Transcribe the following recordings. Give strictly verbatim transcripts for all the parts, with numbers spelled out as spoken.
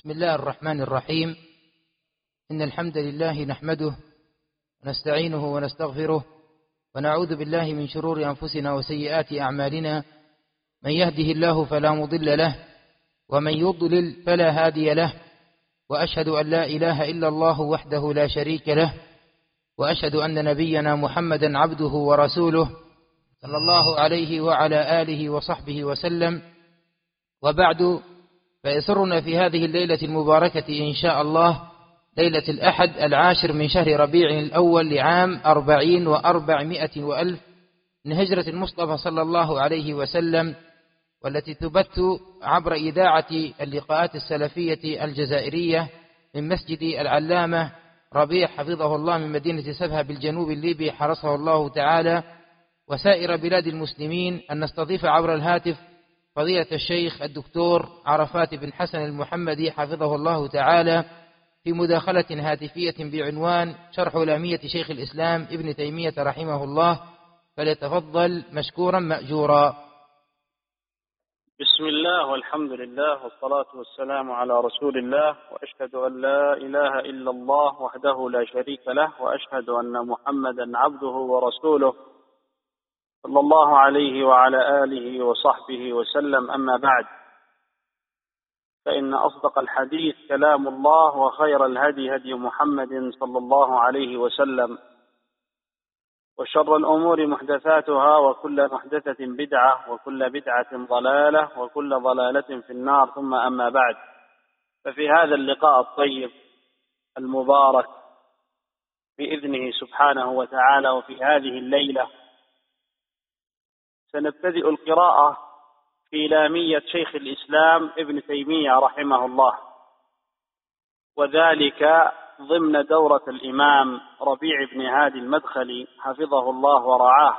بسم الله الرحمن الرحيم. إن الحمد لله نحمده ونستعينه ونستغفره ونعوذ بالله من شرور أنفسنا وسيئات أعمالنا. من يهده الله فلا مضل له ومن يضلل فلا هادي له، وأشهد أن لا إله إلا الله وحده لا شريك له، وأشهد أن نبينا محمدا عبده ورسوله صلى الله عليه وعلى آله وصحبه وسلم. وبعد، فيسرنا في هذه الليلة المباركة إن شاء الله، ليلة الأحد العاشر من شهر ربيع الأول لعام أربعين وأربعمائة وألف من هجرة المصطفى صلى الله عليه وسلم، والتي تبث عبر إذاعة اللقاءات السلفية الجزائرية من مسجد العلامة ربيع حفظه الله من مدينة سبها بالجنوب الليبي حرسه الله تعالى، وسائر بلاد المسلمين، أن نستضيف عبر الهاتف فضيلة الشيخ الدكتور عرفات بن حسن المحمدي حفظه الله تعالى في مداخلة هاتفية بعنوان شرح لامية شيخ الإسلام ابن تيمية رحمه الله، فليتفضل مشكورا مأجورا. بسم الله والحمد لله والصلاة والسلام على رسول الله، وأشهد أن لا إله إلا الله وحده لا شريك له، وأشهد أن محمدا عبده ورسوله صلى الله عليه وعلى آله وصحبه وسلم. أما بعد، فإن أصدق الحديث كلام الله، وخير الهدي هدي محمد صلى الله عليه وسلم، وشر الأمور محدثاتها، وكل محدثة بدعة، وكل بدعة ضلالة، وكل ضلالة في النار. ثم أما بعد، ففي هذا اللقاء الطيب المبارك بإذنه سبحانه وتعالى، وفي هذه الليلة سنبتدئ القراءة في لامية شيخ الإسلام ابن تيمية رحمه الله، وذلك ضمن دورة الإمام ربيع بن هادي المدخلي حفظه الله ورعاه.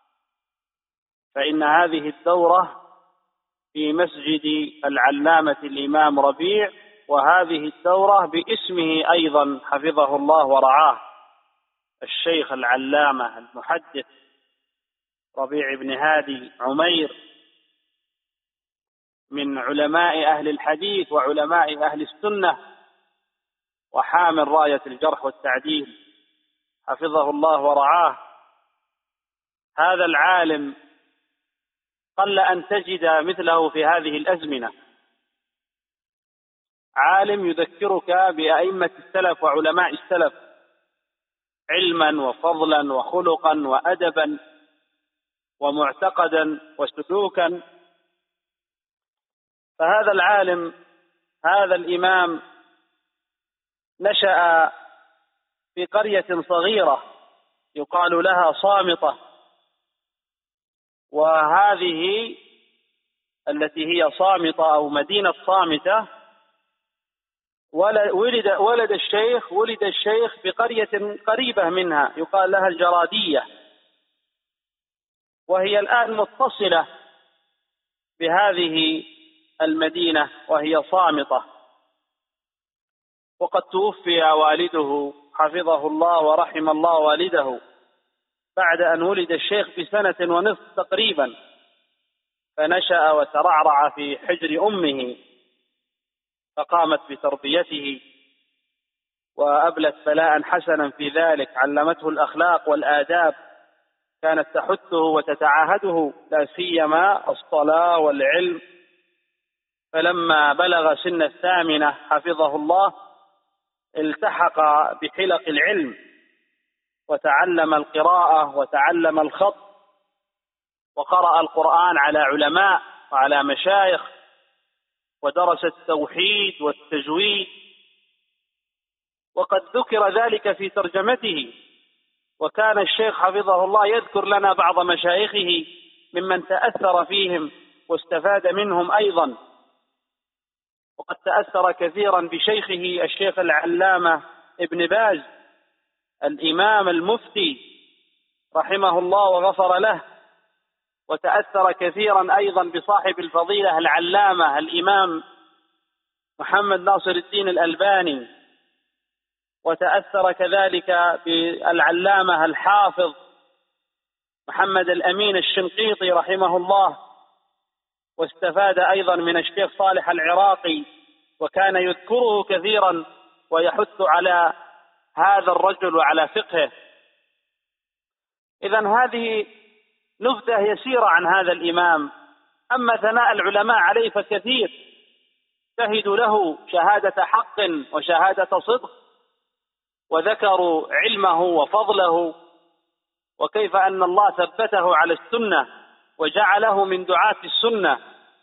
فإن هذه الدورة في مسجد العلامة الإمام ربيع، وهذه الدورة باسمه أيضا حفظه الله ورعاه، الشيخ العلامة المحدث ربيع بن هادي عمير، من علماء أهل الحديث وعلماء أهل السنة، وحامل راية الجرح والتعديل حفظه الله ورعاه. هذا العالم قل أن تجد مثله في هذه الأزمنة، عالم يذكرك بأئمة السلف وعلماء السلف علما وفضلا وخلقا وأدبا ومعتقدا وسلوكا. فهذا العالم، هذا الإمام، نشأ في قرية صغيرة يقال لها صامتة، وهذه التي هي صامتة أو مدينة صامتة ولد ولد الشيخ ولد الشيخ بقرية قريبة منها يقال لها الجرادية، وهي الآن متصلة بهذه المدينة وهي صامتة. وقد توفي والده حفظه الله ورحم الله والده بعد أن ولد الشيخ بسنة ونصف تقريبا، فنشأ وترعرع في حجر أمه، فقامت بتربيته وأبلت بلاء حسنا في ذلك، علمته الأخلاق والآداب، كانت تحثه وتتعاهده لا سيما الصلاة والعلم. فلما بلغ سن الثامنة حفظه الله التحق بحلق العلم، وتعلم القراءة وتعلم الخط، وقرأ القرآن على علماء وعلى مشايخ، ودرس التوحيد والتجويد. وقد ذكر ذلك في ترجمته، وكان الشيخ حفظه الله يذكر لنا بعض مشايخه ممن تأثر فيهم واستفاد منهم أيضا. وقد تأثر كثيرا بشيخه الشيخ العلامة ابن باز الإمام المفتي رحمه الله وغفر له، وتأثر كثيرا أيضا بصاحب الفضيلة العلامة الإمام محمد ناصر الدين الألباني، وتأثر كذلك بالعلامة الحافظ محمد الأمين الشنقيطي رحمه الله، واستفاد أيضا من الشيخ صالح العراقي وكان يذكره كثيرا ويحث على هذا الرجل وعلى فقهه. إذن هذه نبذة يسيرة عن هذا الإمام. أما ثناء العلماء عليه فكثير، شهدوا له شهادة حق وشهادة صدق، وذكروا علمه وفضله، وكيف أن الله ثبته على السنة وجعله من دعاة السنة،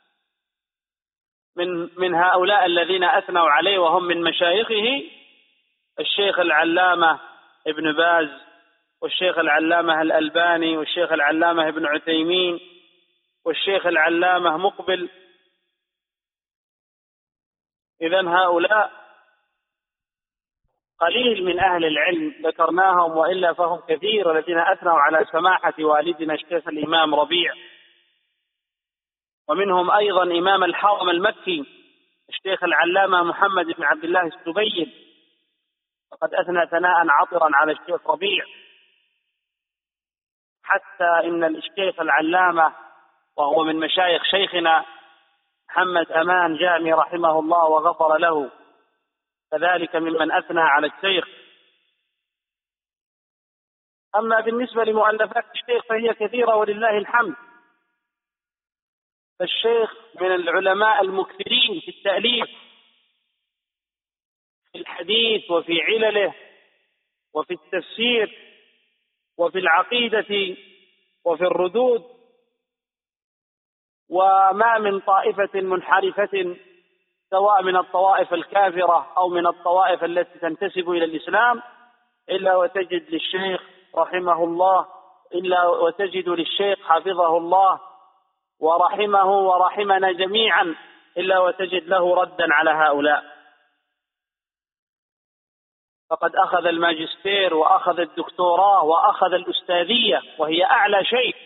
من من هؤلاء الذين أثنوا عليه وهم من مشايخه الشيخ العلامة ابن باز، والشيخ العلامة الألباني، والشيخ العلامة ابن عثيمين، والشيخ العلامة مقبل. إذن هؤلاء قليل من أهل العلم ذكرناهم، وإلا فهم كثير الذين أثنوا على سماحة والدنا الشيخ الإمام ربيع. ومنهم أيضا إمام الحرم المكي الشيخ العلامة محمد بن عبد الله السبيل، فقد أثنى ثناء عطرا على الشيخ ربيع، حتى إن الشيخ العلامة وهو من مشايخ شيخنا محمد أمان جامي رحمه الله وغفر له، كذلك ممن أثنى على الشيخ. أما بالنسبة لمؤلفات الشيخ فهي كثيرة ولله الحمد. فالشيخ من العلماء المكثرين في التأليف في الحديث وفي علله وفي التفسير وفي العقيدة وفي الردود، وما من طائفة منحرفة سواء من الطوائف الكافرة أو من الطوائف التي تنتسب إلى الإسلام إلا وتجد للشيخ رحمه الله إلا وتجد للشيخ حفظه الله ورحمه ورحمنا جميعا إلا وتجد له ردا على هؤلاء. فقد أخذ الماجستير وأخذ الدكتوراه وأخذ الأستاذية، وهي أعلى شيء.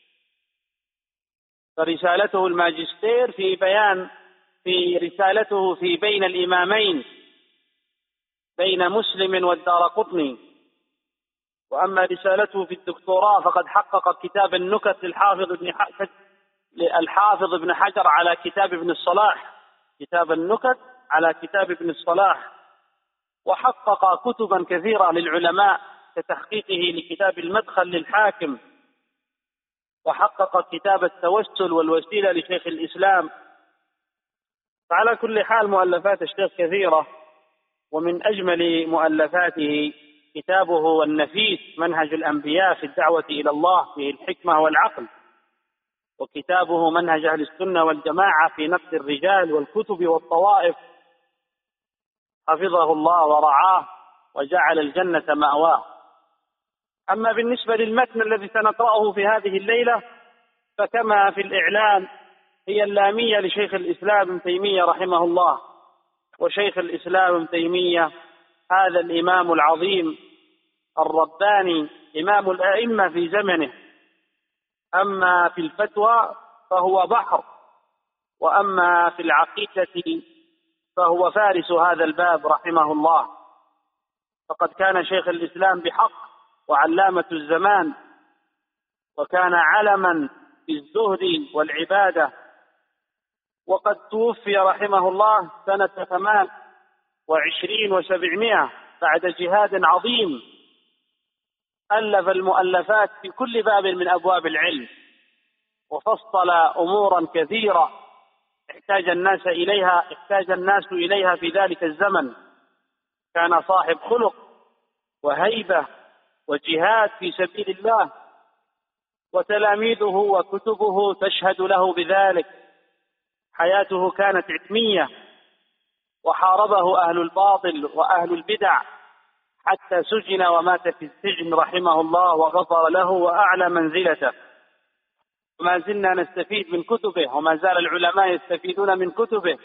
فرسالته الماجستير في بيان في رسالته في بين الإمامين بين مسلم والدارقطني. وأما رسالته في الدكتوراه فقد حقق كتاب النكت للحافظ ابن حجر الحافظ ابن حجر على كتاب ابن الصلاح، كتاب النكت على كتاب ابن الصلاح، وحقق كتبا كثيرة للعلماء كتحقيقه لكتاب المدخل للحاكم، وحقق كتاب التوسل والوسيلة لشيخ الإسلام. فعلى كل حال مؤلفات الشيخ كثيرة، ومن أجمل مؤلفاته كتابه النفيس منهج الأنبياء في الدعوة إلى الله فيه الحكمة والعقل، وكتابه منهج أهل السنة والجماعة في نقد الرجال والكتب والطوائف، حفظه الله ورعاه وجعل الجنة مأواه. أما بالنسبة للمتن الذي سنقرأه في هذه الليلة فكما في الإعلان هي اللامية لشيخ الإسلام ابن تيمية رحمه الله. وشيخ الإسلام ابن تيمية هذا الإمام العظيم الرباني إمام الأئمة في زمنه. أما في الفتوى فهو بحر، وأما في العقيدة فهو فارس هذا الباب رحمه الله. فقد كان شيخ الإسلام بحق وعلامة الزمان، وكان علما في الزهد والعبادة. وقد توفي رحمه الله سنة ثمان وعشرين وسبعمائة بعد جهاد عظيم، ألف المؤلفات في كل باب من أبواب العلم، وفصل أمورا كثيرة احتاج الناس إليها احتاج الناس إليها في ذلك الزمن. كان صاحب خلق وهيبة وجهاد في سبيل الله، وتلاميذه وكتبه تشهد له بذلك. حياته كانت علمية، وحاربه أهل الباطل وأهل البدع حتى سجن ومات في السجن رحمه الله وغفر له وأعلى منزلته. وما زلنا نستفيد من كتبه، وما زال العلماء يستفيدون من كتبه.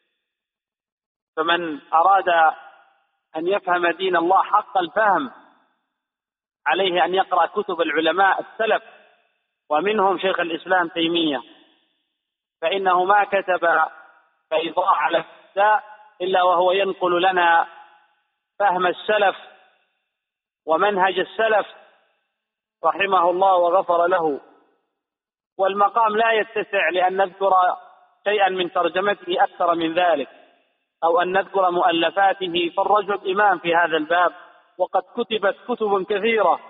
فمن أراد أن يفهم دين الله حق الفهم عليه أن يقرأ كتب العلماء السلف، ومنهم شيخ الإسلام تيمية، فإنه ما كتب فإيضاح على الأعداء إلا وهو ينقل لنا فهم السلف ومنهج السلف رحمه الله وغفر له. والمقام لا يتسع لأن نذكر شيئا من ترجمته أكثر من ذلك، أو أن نذكر مؤلفاته، فالرجل إمام في هذا الباب، وقد كتبت كتب كثيرة،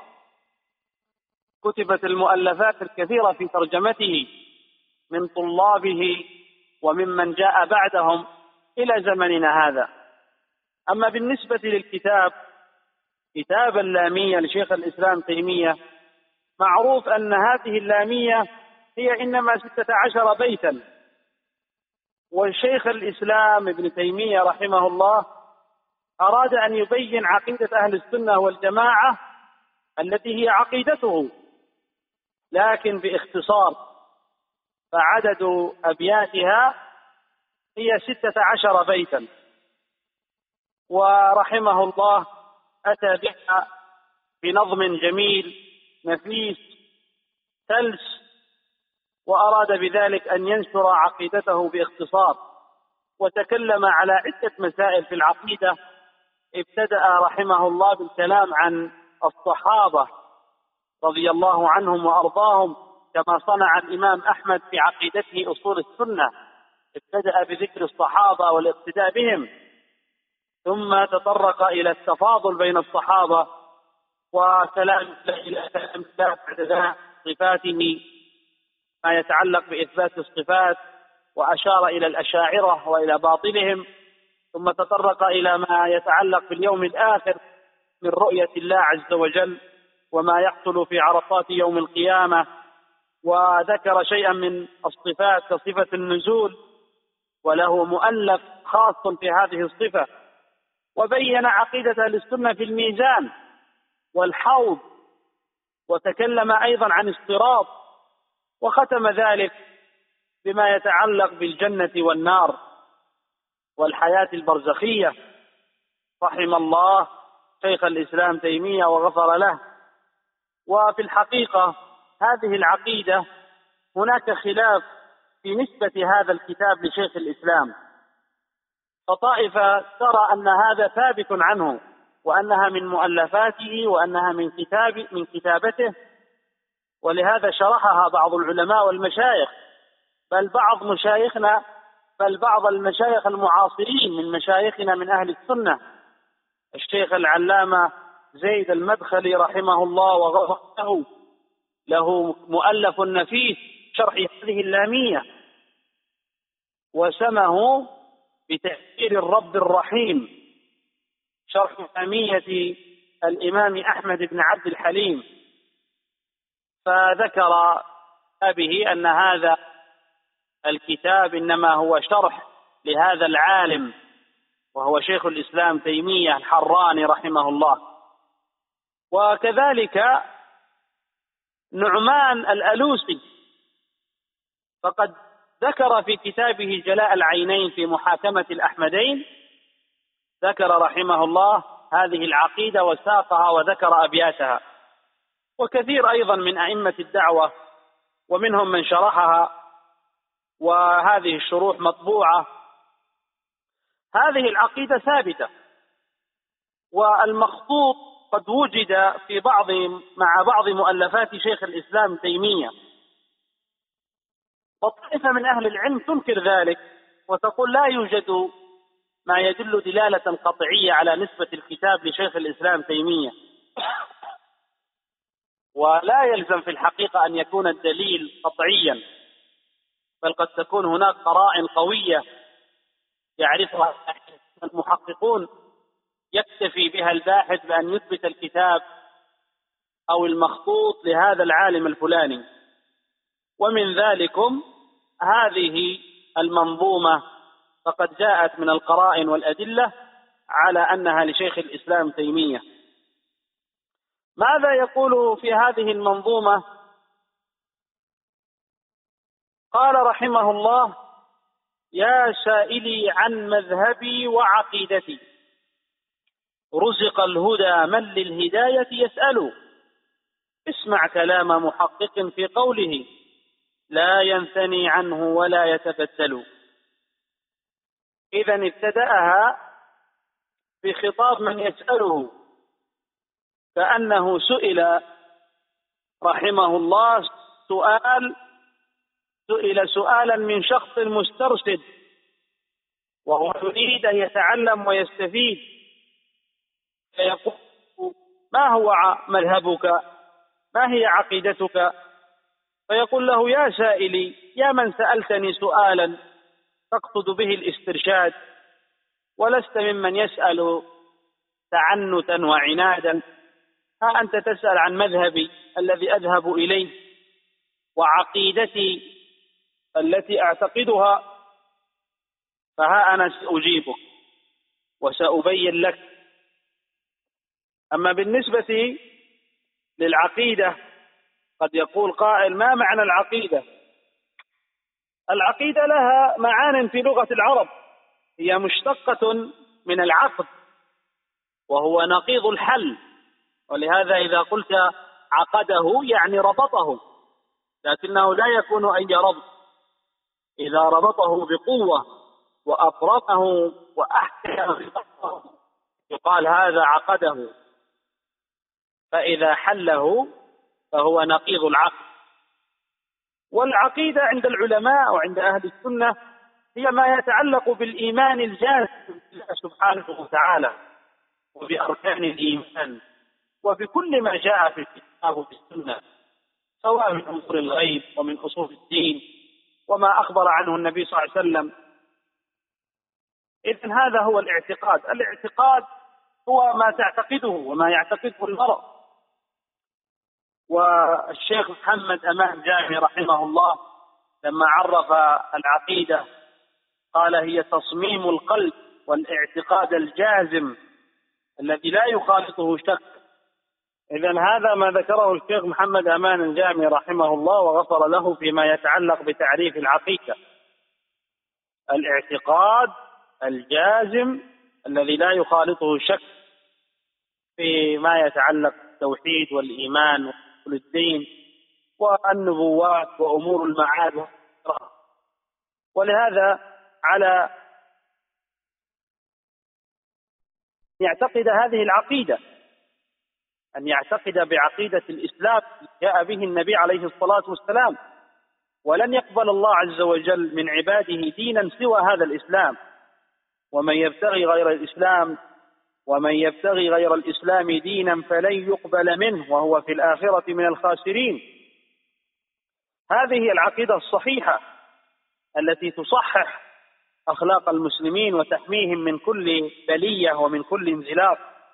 كتبت المؤلفات الكثيرة في ترجمته من طلابه وممن جاء بعدهم إلى زمننا هذا. أما بالنسبة للكتاب، كتاب اللامية لشيخ الإسلام تيمية، معروف أن هذه اللامية هي إنما ستة عشر بيتا، والشيخ الإسلام ابن تيمية رحمه الله أراد أن يبين عقيدة أهل السنة والجماعة التي هي عقيدته، لكن باختصار، فعدد أبياتها هي ستة عشر بيتا، ورحمه الله أتى بها بنظم جميل نفيس سلس، وأراد بذلك أن ينشر عقيدته باختصار، وتكلم على عدة مسائل في العقيدة. ابتدأ رحمه الله بالكلام عن الصحابة رضي الله عنهم وأرضاهم، كما صنع الإمام أحمد في عقيدته أصول السنة، ابتدأ بذكر الصحابة والاقتداء بهم، ثم تطرق إلى التفاضل بين الصحابة وكلام إلى كلام بعد ذلك صفاته، ما يتعلق بإثبات الصفات، وأشار إلى الأشاعرة وإلى باطلهم، ثم تطرق إلى ما يتعلق باليوم الآخر من رؤية الله عز وجل وما يحصل في عرصات يوم القيامة، وذكر شيئا من الصفات كصفة النزول، وله مؤلف خاص في هذه الصفة، وبين عقيدة أهل السنة في الميزان والحوض، وتكلم أيضا عن الصراط، وختم ذلك بما يتعلق بالجنة والنار والحياة البرزخية. رحم الله شيخ الإسلام تيمية وغفر له. وفي الحقيقة هذه العقيدة هناك خلاف في نسبة هذا الكتاب لشيخ الإسلام، فطائفة ترى أن هذا ثابت عنه، وأنها من مؤلفاته، وأنها من كتاب من كتابته، ولهذا شرحها بعض العلماء والمشايخ، بل بعض مشايخنا بل بعض المشايخ المعاصرين من مشايخنا من أهل السنة، الشيخ العلامة زيد المدخلي رحمه الله وغفر له، له مؤلف نفيس شرح هذه اللامية، وسمه بتفسير الرب الرحيم، شرح لامية الإمام أحمد بن عبد الحليم. فذكر به أن هذا الكتاب إنما هو شرح لهذا العالم، وهو شيخ الإسلام تيمية الحراني رحمه الله. وكذلك نعمان الألوسي، فقد ذكر في كتابه جلاء العينين في محاكمة الأحمدين، ذكر رحمه الله هذه العقيدة وساقها وذكر أبياتها، وكثير أيضا من أئمة الدعوة، ومنهم من شرحها، وهذه الشروح مطبوعة. هذه العقيدة ثابتة، والمخطوط قد وجد في بعض مع بعض مؤلفات شيخ الإسلام تيمية، وطائفة من أهل العلم تنكر ذلك وتقول لا يوجد ما يدل دلالة قطعية على نسبة الكتاب لشيخ الإسلام تيمية، ولا يلزم في الحقيقة أن يكون الدليل قطعيا، بل قد تكون هناك قرائن قوية يعرفها المحققون يكتفي بها الباحث بأن يثبت الكتاب أو المخطوط لهذا العالم الفلاني. ومن ذلكم هذه المنظومة، فقد جاءت من القرائن والأدلة على أنها لشيخ الإسلام تيمية. ماذا يقول في هذه المنظومة؟ قال رحمه الله: يا سائلي عن مذهبي وعقيدتي، رزق الهدى من للهداية يسأل، اسمع كلام محقق في قوله لا ينثني عنه ولا يتبدل. إذن ابتدأها بخطاب من يسأله، كأنه سئل رحمه الله سؤال سئل سؤالا من شخص مسترشد، وهو يريد أن يتعلم ويستفيد، فيقول: ما هو مذهبك؟ ما هي عقيدتك؟ فيقول له: يا سائلي، يا من سألتني سؤالا تقصد به الاسترشاد، ولست ممن يسأل تعنتا وعنادا، ها أنت تسأل عن مذهبي الذي أذهب إليه وعقيدتي التي أعتقدها، فها أنا سأجيبك وسأبين لك. أما بالنسبة للعقيدة، قد يقول قائل: ما معنى العقيدة؟ العقيدة لها معان في لغة العرب، هي مشتقة من العقد، وهو نقيض الحل، ولهذا إذا قلت عقده يعني ربطه، لكنه لا يكون أي ربط. إذا ربطه بقوة وأفرمه وأحكمه يقال هذا عقده، فإذا حله فهو نقيض العقد. والعقيدة عند العلماء وعند أهل السنة هي ما يتعلق بالإيمان الجازم بالله سبحانه وتعالى وبأركان الإيمان وبكل ما جاء في الكتاب والسنة، سواء من أمور الغيب ومن أصول الدين وما أخبر عنه النبي صلى الله عليه وسلم. إذن هذا هو الاعتقاد. الاعتقاد هو ما تعتقده وما يعتقده المرء. والشيخ محمد أمان جامي رحمه الله لما عرف العقيدة قال: هي تصميم القلب والاعتقاد الجازم الذي لا يخالطه شك. إذن هذا ما ذكره الشيخ محمد أمان الجامي رحمه الله وغفر له فيما يتعلق بتعريف العقيدة: الاعتقاد الجازم الذي لا يخالطه شك فيما يتعلق بالتوحيد والإيمان وأصول الدين والنبوات وأمور المعاد. ولهذا على يعتقد هذه العقيدة أن يعتقد بعقيدة الإسلام جاء به النبي عليه الصلاة والسلام، ولن يقبل الله عز وجل من عباده دينا سوى هذا الإسلام، ومن يبتغي غير الإسلام ومن يبتغي غير الإسلام دينا فلن يقبل منه وهو في الآخرة من الخاسرين. هذه هي العقيدة الصحيحة التي تصحح أخلاق المسلمين وتحميهم من كل بلية ومن كل انزلاق.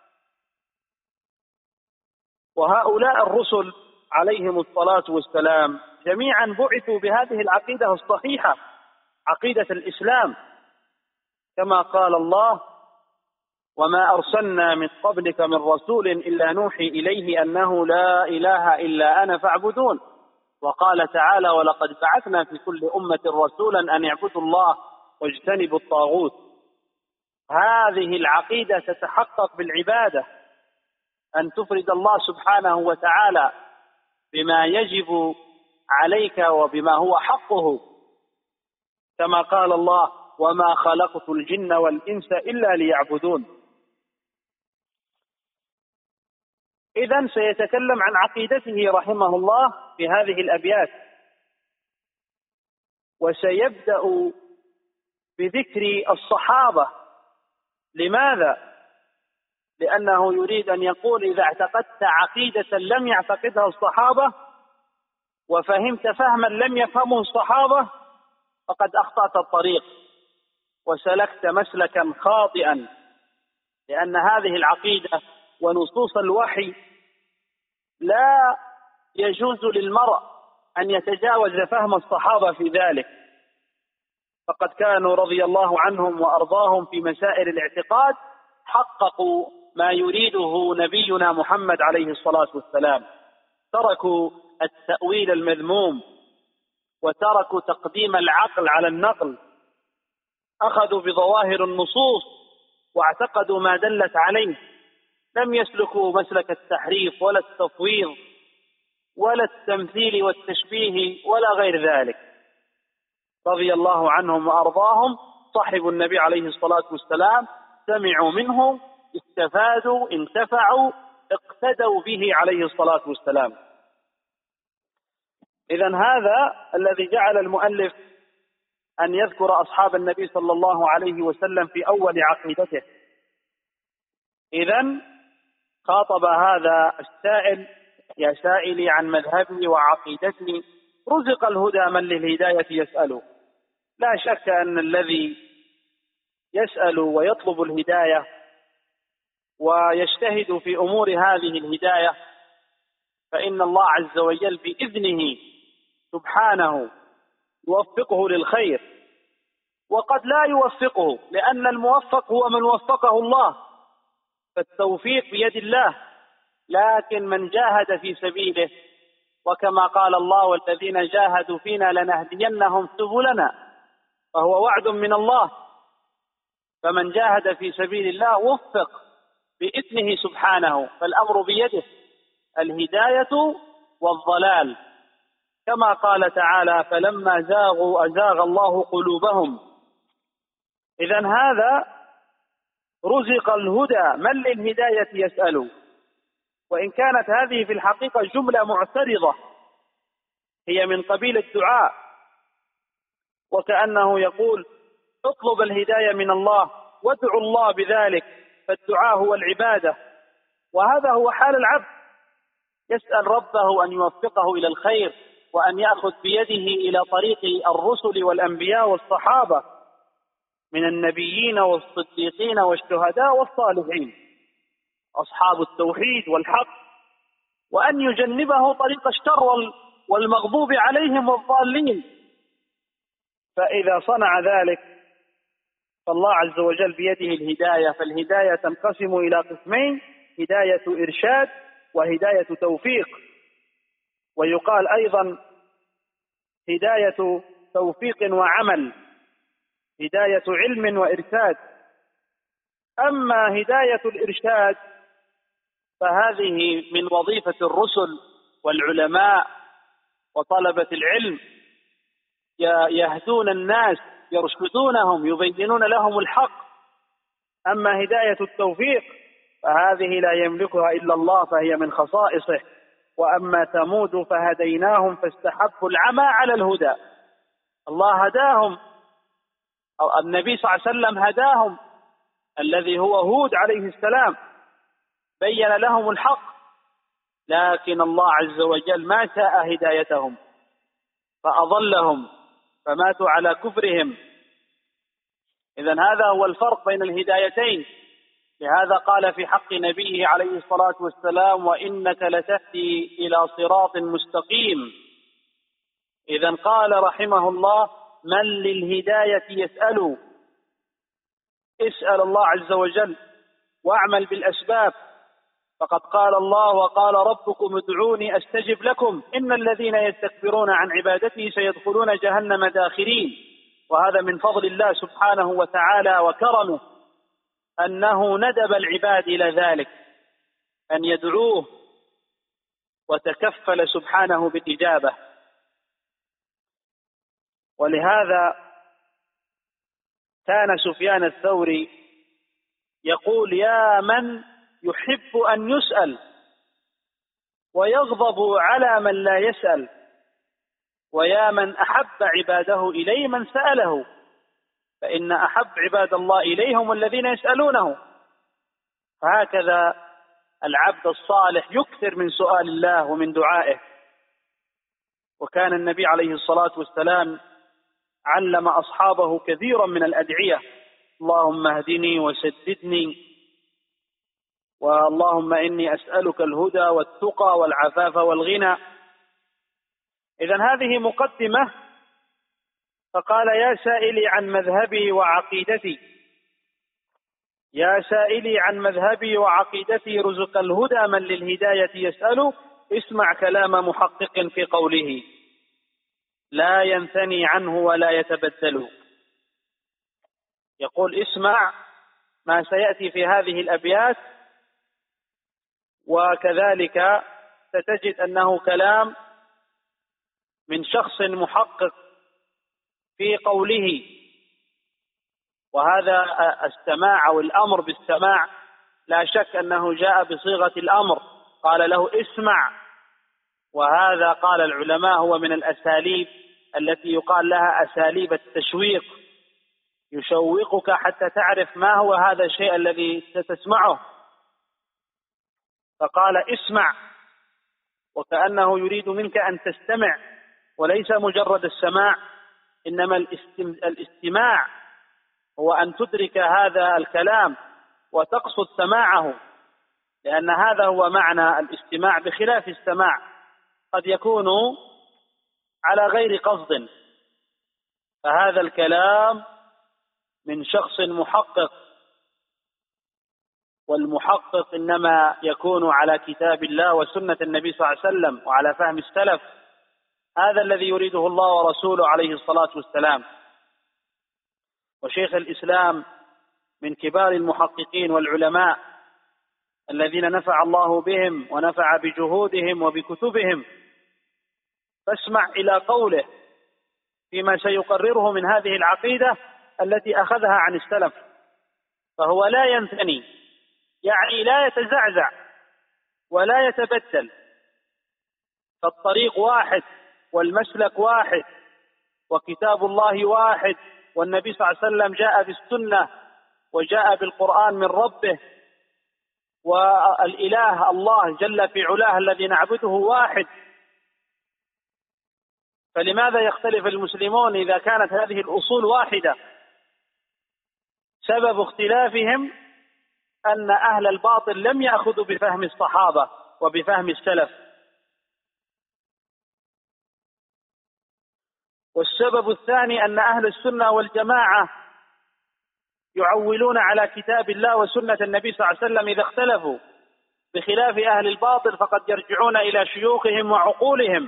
وهؤلاء الرسل عليهم الصلاة والسلام جميعا بعثوا بهذه العقيدة الصحيحة، عقيدة الإسلام، كما قال الله: وما أرسلنا من قبلك من رسول إلا نوحي إليه أنه لا إله إلا أنا فاعبدون. وقال تعالى: ولقد بعثنا في كل أمة رسولا أن اعبدوا الله واجتنبوا الطاغوت. هذه العقيدة تتحقق بالعبادة، أن تفرد الله سبحانه وتعالى بما يجب عليك وبما هو حقه، كما قال الله: وما خلقت الجن والإنس إلا ليعبدون. إذن سيتكلم عن عقيدته رحمه الله في هذه الأبيات، وسيبدأ بذكر الصحابة. لماذا؟ لأنه يريد أن يقول: إذا اعتقدت عقيدة لم يعتقدها الصحابة وفهمت فهما لم يفهمه الصحابة فقد أخطأت الطريق وسلكت مسلكا خاطئا، لأن هذه العقيدة ونصوص الوحي لا يجوز للمرء أن يتجاوز فهم الصحابة في ذلك، فقد كانوا رضي الله عنهم وأرضاهم في مسائل الاعتقاد حققوا ما يريده نبينا محمد عليه الصلاة والسلام، تركوا التأويل المذموم وتركوا تقديم العقل على النقل، أخذوا بظواهر النصوص واعتقدوا ما دلت عليه، لم يسلكوا مسلك التحريف ولا التفويض ولا التمثيل والتشبيه ولا غير ذلك. رضي الله عنهم وأرضاهم، صحبوا النبي عليه الصلاة والسلام، سمعوا منه، استفادوا، انتفعوا، اقتدوا به عليه الصلاة والسلام. إذن هذا الذي جعل المؤلف أن يذكر أصحاب النبي صلى الله عليه وسلم في أول عقيدته. إذن خاطب هذا السائل: يا سائلي عن مذهبي وعقيدتي، رزق الهدى من للهداية يسأل. لا شك أن الذي يسأل ويطلب الهداية ويجتهد في أمور هذه الهداية فإن الله عز وجل بإذنه سبحانه يوفقه للخير، وقد لا يوفقه، لأن الموفق هو من وفقه الله، فالتوفيق بيد الله. لكن من جاهد في سبيله، وكما قال الله: والذين جاهدوا فينا لنهدينهم سبلنا، فهو وعد من الله. فمن جاهد في سبيل الله وفق بإذنه سبحانه، فالأمر بيده، الهداية والضلال، كما قال تعالى: فلما زاغوا أزاغ الله قلوبهم. إذن هذا رزق الهدى من للهداية يسأل. وإن كانت هذه في الحقيقة جملة معترضة، هي من قبيل الدعاء، وكأنه يقول: اطلب الهداية من الله وادعو الله بذلك، فالدعاء هو العبادة. وهذا هو حال العبد، يسأل ربه أن يوفقه إلى الخير، وأن يأخذ بيده إلى طريق الرسل والأنبياء والصحابة من النبيين والصديقين والشهداء والصالحين، أصحاب التوحيد والحق، وأن يجنبه طريق الشر والمغضوب عليهم والضالين. فإذا صنع ذلك فالله عز وجل بيده الهداية. فالهداية تنقسم إلى قسمين: هداية إرشاد وهداية توفيق. ويقال أيضا هداية توفيق وعمل، هداية علم وإرشاد. أما هداية الإرشاد فهذه من وظيفة الرسل والعلماء وطلبة العلم، يهدون الناس، يرشدونهم، يبينون لهم الحق. أما هداية التوفيق فهذه لا يملكها إلا الله، فهي من خصائصه. وأما ثمود فهديناهم فاستحبوا العمى على الهدى. الله هداهم، أو النبي صلى الله عليه وسلم هداهم، الذي هو هود عليه السلام، بين لهم الحق، لكن الله عز وجل ما شاء هدايتهم فأضلهم فماتوا على كفرهم. إذن هذا هو الفرق بين الهدايتين. لهذا قال في حق نبيه عليه الصلاة والسلام: وإنك لتهدي إلى صراط مستقيم. إذن قال رحمه الله: من للهداية يسأل. اسأل الله عز وجل واعمل بالأسباب، فقد قال الله: وقال ربكم ادعوني أستجب لكم إن الذين يستكبرون عن عبادتي سيدخلون جهنم داخرين. وهذا من فضل الله سبحانه وتعالى وكرمه، أنه ندب العباد إلى ذلك، أن يدعوه، وتكفل سبحانه بالإجابة. ولهذا كان سفيان الثوري يقول: يا من يحب أن يسأل ويغضب على من لا يسأل، ويا من أحب عباده إليه من سأله، فإن أحب عباد الله إليهم الذين يسألونه. فهكذا العبد الصالح يكثر من سؤال الله ومن دعائه. وكان النبي عليه الصلاة والسلام علم أصحابه كثيرا من الأدعية: اللهم اهدني وسددني، واللهم إني أسألك الهدى والتقى والعفاف والغنى. إذن هذه مقدمة. فقال: يا سائلي عن مذهبي وعقيدتي، يا سائلي عن مذهبي وعقيدتي، رزق الهدى من للهداية يسأل. اسمع كلام محقق في قوله: لا ينثني عنه ولا يتبدل. يقول: اسمع ما سيأتي في هذه الأبيات، وكذلك ستجد أنه كلام من شخص محقق في قوله. وهذا السماع أو الأمر بالسماع لا شك أنه جاء بصيغة الأمر، قال له: اسمع. وهذا قال العلماء هو من الأساليب التي يقال لها أساليب التشويق، يشوقك حتى تعرف ما هو هذا الشيء الذي ستسمعه، فقال اسمع، وكأنه يريد منك أن تستمع وليس مجرد السماع، إنما الاستماع هو أن تدرك هذا الكلام وتقصد سماعه، لأن هذا هو معنى الاستماع، بخلاف السماع قد يكون على غير قصد. فهذا الكلام من شخص محقق، والمحقق إنما يكون على كتاب الله وسنة النبي صلى الله عليه وسلم وعلى فهم السلف، هذا الذي يريده الله ورسوله عليه الصلاة والسلام. وشيخ الإسلام من كبار المحققين والعلماء الذين نفع الله بهم ونفع بجهودهم وبكتبهم، فاسمع إلى قوله فيما سيقرره من هذه العقيدة التي أخذها عن السلف، فهو لا ينثني، يعني لا يتزعزع ولا يتبدل، فالطريق واحد والمسلك واحد وكتاب الله واحد، والنبي صلى الله عليه وسلم جاء بالسنة وجاء بالقرآن من ربه، والإله الله جل في علاه الذي نعبده واحد. فلماذا يختلف المسلمون إذا كانت هذه الأصول واحدة؟ سبب اختلافهم أن أهل الباطل لم يأخذوا بفهم الصحابة وبفهم السلف. والسبب الثاني أن أهل السنة والجماعة يعولون على كتاب الله وسنة النبي صلى الله عليه وسلم إذا اختلفوا، بخلاف أهل الباطل فقد يرجعون إلى شيوخهم وعقولهم.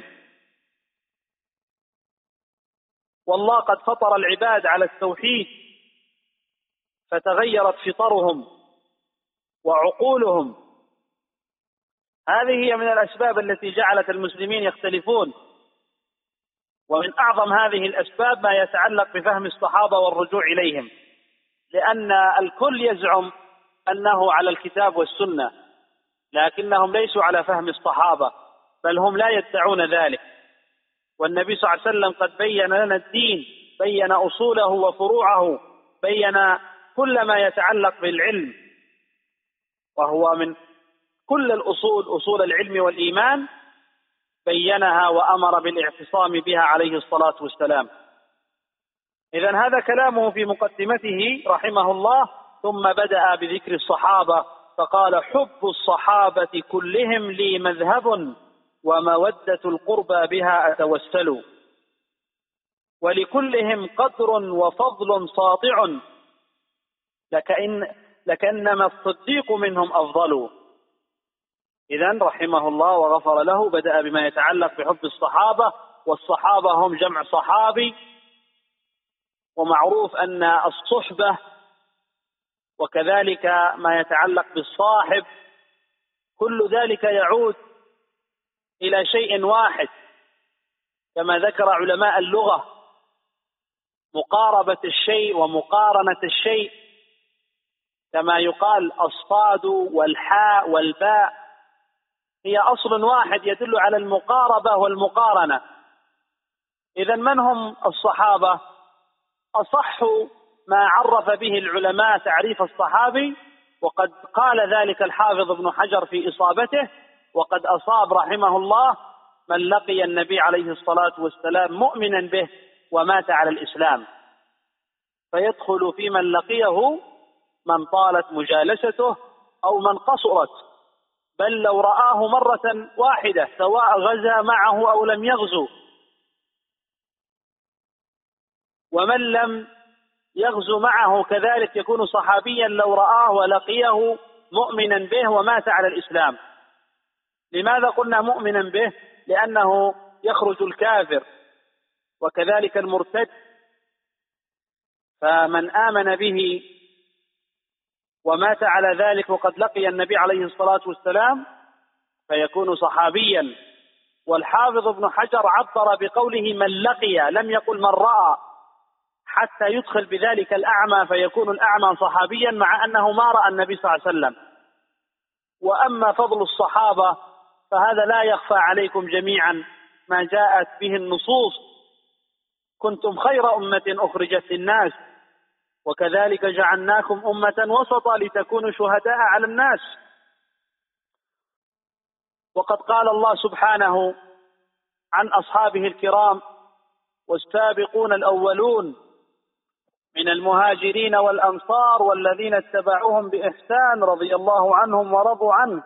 والله قد فطر العباد على التوحيد فتغيرت فطرهم وعقولهم. هذه هي من الأسباب التي جعلت المسلمين يختلفون، ومن أعظم هذه الأسباب ما يتعلق بفهم الصحابة والرجوع إليهم، لأن الكل يزعم أنه على الكتاب والسنة، لكنهم ليسوا على فهم الصحابة، بل هم لا يدعون ذلك. والنبي صلى الله عليه وسلم قد بين لنا الدين، بين أصوله وفروعه، بين كل ما يتعلق بالعلم، وهو من كل الأصول أصول العلم والإيمان بينها وأمر بالاعتصام بها عليه الصلاة والسلام. إذن هذا كلامه في مقدمته رحمه الله، ثم بدأ بذكر الصحابة فقال: حب الصحابة كلهم لي مذهب، ومودة القربى بها أتوسل، ولكلهم قدر وفضل ساطع، لكأن لكأنما الصديق منهم أفضل. إذن رحمه الله وغفر له بدأ بما يتعلق بحب الصحابة، والصحابة هم جمع صحابي، ومعروف أن الصحبة وكذلك ما يتعلق بالصاحب كل ذلك يعود إلى شيء واحد، كما ذكر علماء اللغة: مقاربة الشيء ومقارنة الشيء، كما يقال الصاد والحاء والباء هي أصل واحد يدل على المقاربة والمقارنة. إذن من هم الصحابة؟ أصح ما عرف به العلماء تعريف الصحابي، وقد قال ذلك الحافظ ابن حجر في إصابته، وقد أصاب رحمه الله: من لقي النبي عليه الصلاة والسلام مؤمنا به ومات على الإسلام. فيدخل في من لقيه من طالت مجالسته أو من قصرت، بل لو رآه مرة واحدة سواء غزا معه أو لم يغزو. ومن لم يغزو معه كذلك يكون صحابيا لو رآه ولقيه مؤمنا به ومات على الإسلام. لماذا قلنا مؤمنا به؟ لأنه يخرج الكافر وكذلك المرتد، فمن آمن به ومات على ذلك وقد لقي النبي عليه الصلاة والسلام فيكون صحابيا. والحافظ ابن حجر عبر بقوله من لقي، لم يقل من رأى، حتى يدخل بذلك الأعمى فيكون الأعمى صحابيا مع أنه ما رأى النبي صلى الله عليه وسلم. وأما فضل الصحابة فهذا لا يخفى عليكم جميعا، ما جاءت به النصوص كنتم خير أمة أخرجت للناس وكذلك جعلناكم أمة وسطا لتكونوا شهداء على الناس. وقد قال الله سبحانه عن أصحابه الكرام: والسابقون الأولون من المهاجرين والأنصار والذين اتبعوهم بإحسان رضي الله عنهم ورضوا عنه.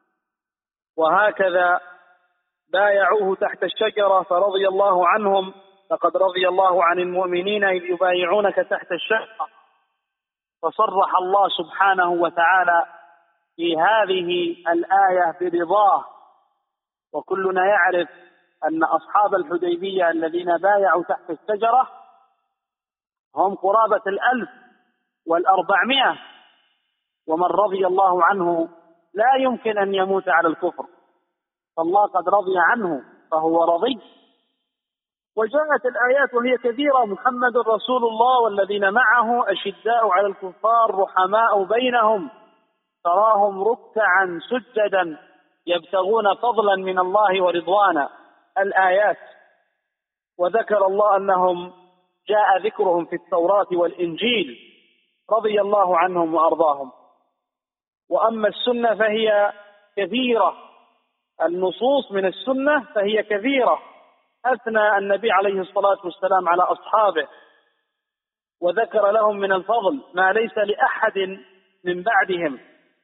وهكذا بايعوه تحت الشجرة فرضي الله عنهم، لقد رضي الله عن المؤمنين إذ يبايعونك تحت الشجرة. فصرح الله سبحانه وتعالى في هذه الآية برضاه. وكلنا يعرف أن أصحاب الحديبية الذين بايعوا تحت الشجرة هم قرابة الألف والأربعمائة، ومن رضي الله عنه لا يمكن أن يموت على الكفر، فالله قد رضي عنه فهو رضي. وجاءت الآيات وهي كثيرة: محمد رسول الله والذين معه أشداء على الكفار رحماء بينهم تراهم ركعا سجدا يبتغون فضلا من الله ورضوانا، الآيات. وذكر الله أنهم جاء ذكرهم في التوراة والإنجيل، رضي الله عنهم وأرضاهم. وأما السنة فهي كثيرة، النصوص من السنة فهي كثيرة. أثنى النبي عليه الصلاة والسلام على أصحابه وذكر لهم من الفضل ما ليس لأحد من بعدهم.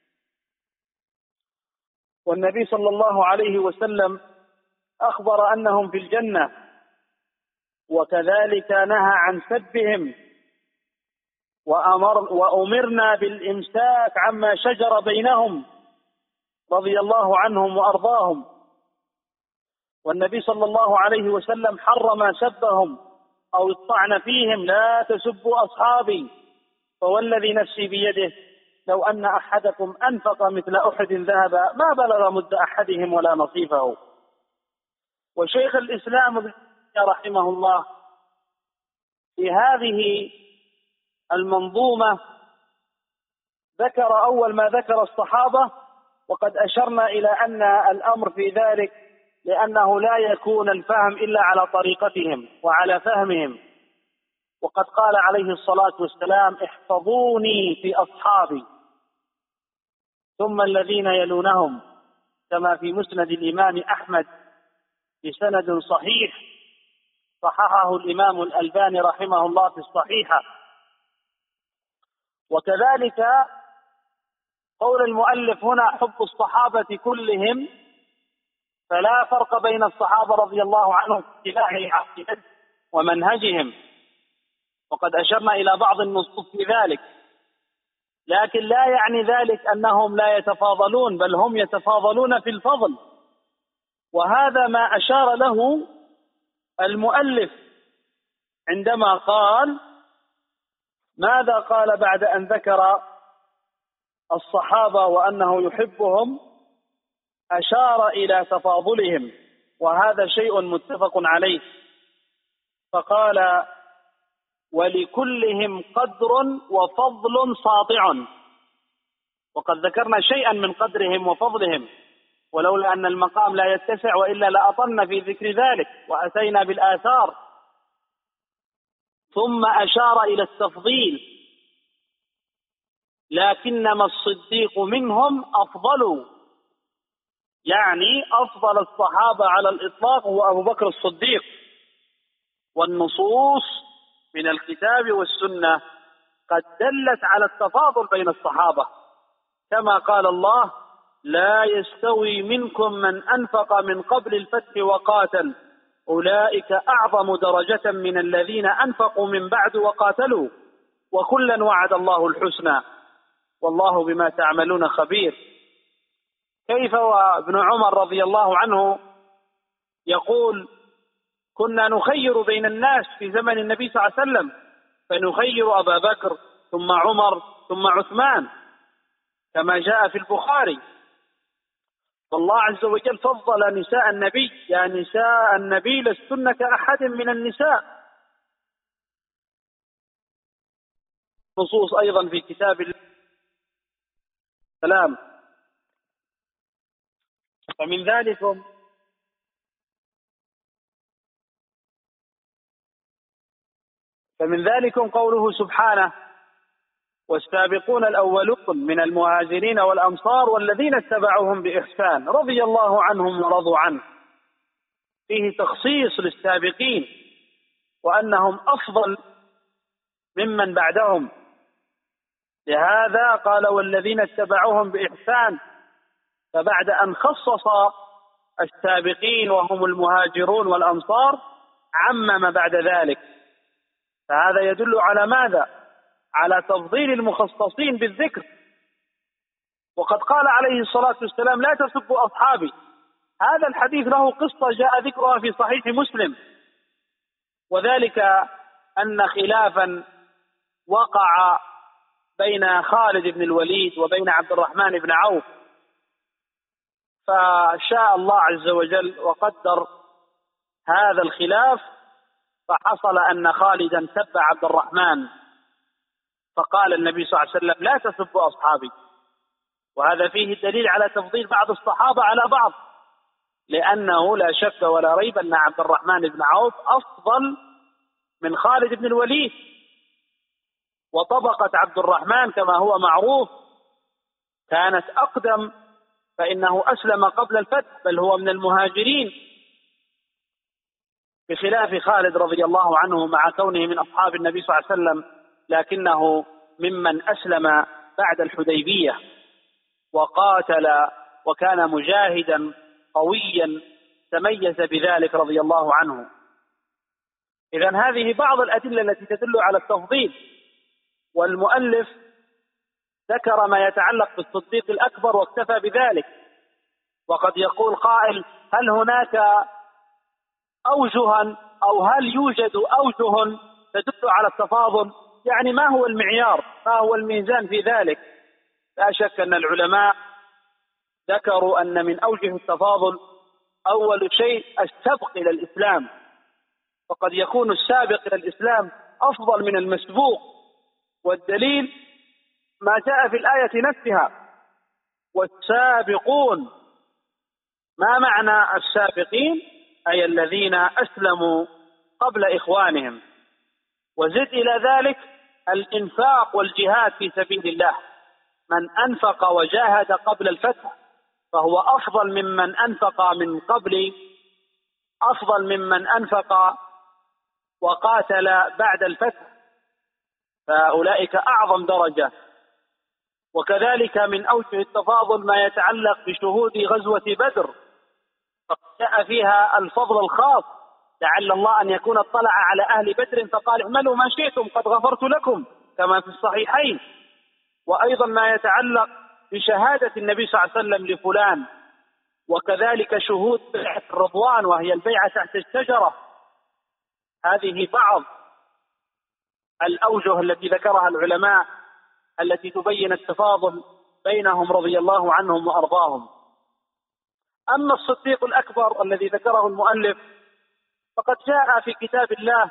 والنبي صلى الله عليه وسلم أخبر أنهم في الجنة، وكذلك نهى عن سبهم، وأمر وأمرنا بالإمساك عما شجر بينهم، رضي الله عنهم وأرضاهم. والنبي صلى الله عليه وسلم حرم سبهم أو الطعن فيهم: لا تسبوا أصحابي فوالذي نفسي بيده لو أن أحدكم أنفق مثل أحد ذهبا ما بلغ مد أحدهم ولا نصيفه. وشيخ الإسلام رحمه الله في هذه المنظومة ذكر أول ما ذكر الصحابة، وقد أشرنا إلى أن الأمر في ذلك لأنه لا يكون الفهم إلا على طريقتهم وعلى فهمهم. وقد قال عليه الصلاة والسلام: احفظوني في أصحابي ثم الذين يلونهم، كما في مسند الإمام أحمد بسند صحيح صححه الإمام الألباني رحمه الله في الصحيحة. وكذلك قول المؤلف هنا: حب الصحابة كلهم، فلا فرق بين الصحابة رضي الله عنهم في اتباع عقيدتهم ومنهجهم، وقد أشرنا إلى بعض النصوص في ذلك، لكن لا يعني ذلك أنهم لا يتفاضلون، بل هم يتفاضلون في الفضل. وهذا ما أشار له المؤلف عندما قال: ماذا قال بعد أن ذكر الصحابة وأنه يحبهم؟ أشار إلى تفاضلهم، وهذا شيء متفق عليه، فقال: ولكلهم قدر وفضل ساطع. وقد ذكرنا شيئا من قدرهم وفضلهم، ولولا أن المقام لا يتسع وإلا لأطلنا في ذكر ذلك وأتينا بالآثار. ثم أشار إلى التفضيل: لكنما الصديق منهم أفضل، يعني أفضل الصحابة على الإطلاق هو أبو بكر الصديق. والنصوص من الكتاب والسنة قد دلت على التفاضل بين الصحابة، كما قال الله: لا يستوي منكم من أنفق من قبل الفتح وقاتل أولئك أعظم درجة من الذين أنفقوا من بعد وقاتلوا وكلا وعد الله الحسنى والله بما تعملون خبير. كيف وابن عمر رضي الله عنه يقول: كنا نخير بين الناس في زمن النبي صلى الله عليه وسلم، فنخير أبا بكر ثم عمر ثم عثمان، كما جاء في البخاري. والله عز وجل فضل نساء النبي: يا نساء النبي لستن كأحد من النساء. نصوص أيضا في كتاب الله السلام. فمن ذلك فمن ذلك قوله سبحانه: والسابقون الأولون من المهاجرين والأنصار والذين اتبعوهم بإحسان رضي الله عنهم ورضوا عنه، فيه تخصيص للسابقين وأنهم أفضل ممن بعدهم، لهذا قال والذين اتبعوهم بإحسان، فبعد أن خصص السابقين وهم المهاجرون والأنصار عمم بعد ذلك، فهذا يدل على ماذا؟ على تفضيل المخصصين بالذكر. وقد قال عليه الصلاة والسلام: لا تسبوا أصحابي. هذا الحديث له قصة جاء ذكرها في صحيح مسلم، وذلك أن خلافا وقع بين خالد بن الوليد وبين عبد الرحمن بن عوف، فشاء الله عز وجل وقدر هذا الخلاف، فحصل أن خالدا سب عبد الرحمن، فقال النبي صلى الله عليه وسلم: لا تسبوا أصحابي. وهذا فيه الدليل على تفضيل بعض الصحابة على بعض، لأنه لا شك ولا ريب أن عبد الرحمن بن عوف أفضل من خالد بن الوليد، وطبقة عبد الرحمن كما هو معروف كانت أقدم، فإنه أسلم قبل الفتح، بل هو من المهاجرين، بخلاف خالد رضي الله عنه مع كونه من أصحاب النبي صلى الله عليه وسلم، لكنه ممن أسلم بعد الحديبية وقاتل وكان مجاهدا قويا تميز بذلك رضي الله عنه. إذن هذه بعض الأدلة التي تدل على التفضيل، والمؤلف ذكر ما يتعلق بالصديق الأكبر واكتفى بذلك. وقد يقول قائل: هل هناك أوجها أو هل يوجد أوجه تدل على التفاضل؟ يعني ما هو المعيار، ما هو الميزان في ذلك؟ لا شك أن العلماء ذكروا أن من أوجه التفاضل أول شيء السبق إلى الإسلام، فقد يكون السابق إلى الإسلام أفضل من المسبوق، والدليل ما جاء في الآية نفسها: والسابقون. ما معنى السابقين؟ أي الذين أسلموا قبل إخوانهم. وزد إلى ذلك الإنفاق والجهاد في سبيل الله، من أنفق وجاهد قبل الفتح فهو أفضل ممن أنفق من قبل، أفضل ممن أنفق وقاتل بعد الفتح، فأولئك أعظم درجة. وكذلك من أوجه التفاضل ما يتعلق بشهود غزوة بدر، جاء فيها الفضل الخاص، لعل الله أن يكون اطلع على أهل بدر فقال: اعملوا ما شئتم قد غفرت لكم، كما في الصحيحين. وأيضا ما يتعلق بشهادة النبي صلى الله عليه وسلم لفلان، وكذلك شهود بيعة الرضوان وهي البيعة تحت الشجرة. هذه بعض الأوجه التي ذكرها العلماء التي تبين التفاضل بينهم رضي الله عنهم وأرضاهم. أما الصديق الأكبر الذي ذكره المؤلف فقد جاء في كتاب الله